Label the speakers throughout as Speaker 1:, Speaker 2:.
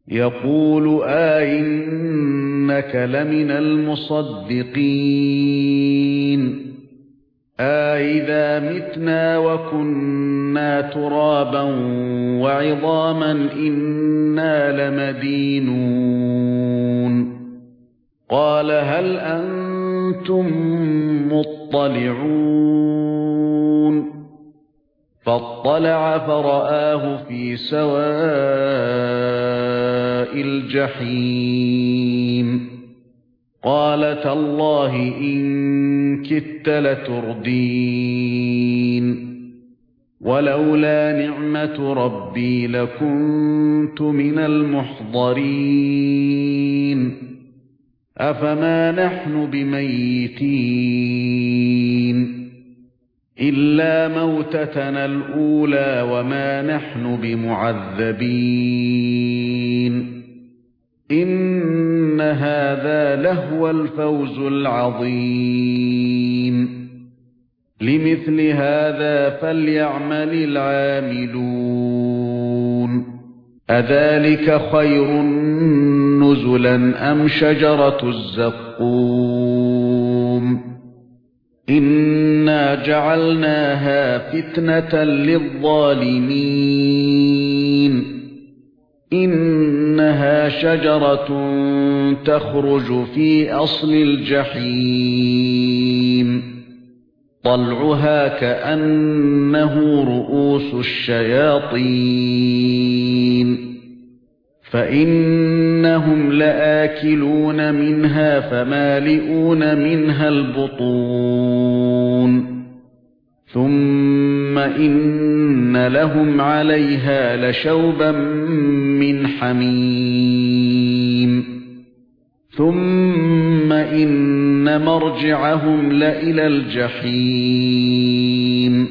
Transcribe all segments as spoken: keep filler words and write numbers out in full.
Speaker 1: يقول أئنك لمن المصدقين أئذا متنا وكنا ترابا وعظاما إنا لمدينون قال هل أنتم مطلعون فاطلع فرآه في سواء الجحيم قال تالله إن كدت لتردين ولولا نعمة ربي لكنت من المحضرين أفما نحن بميتين إلا موتتنا الأولى وما نحن بمعذبين إن هذا لهو الفوز العظيم لمثل هذا فليعمل العاملون أذلك خير نزلا أم شجرة الزقوم إنا جعلناها فتنة للظالمين إنها شجرة تخرج في أصل الجحيم طلعها كأنه رؤوس الشياطين فإنهم لآكلون منها فمالئون منها البطون ثم إن لهم عليها لشوبا من حميم ثم إن مرجعهم لإلى الجحيم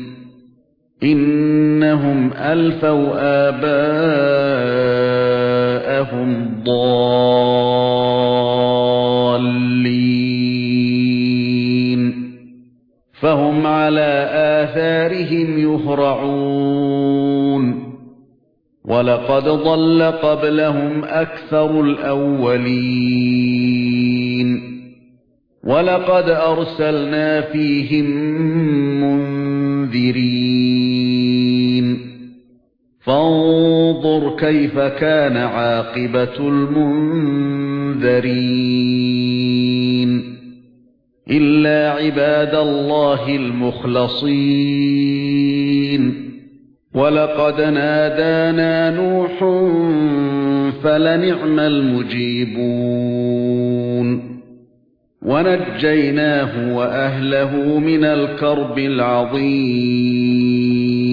Speaker 1: إنهم ألفوا آباءهم ضالين فهم على آثارهم يهرعون ولقد ضل قبلهم أكثر الأولين ولقد أرسلنا فيهم منذرين فانظر كيف كان عاقبة المنذرين إلا عباد الله المخلصين ولقد نادانا نوح فلنعم المجيبون ونجيناه وأهله من الكرب العظيم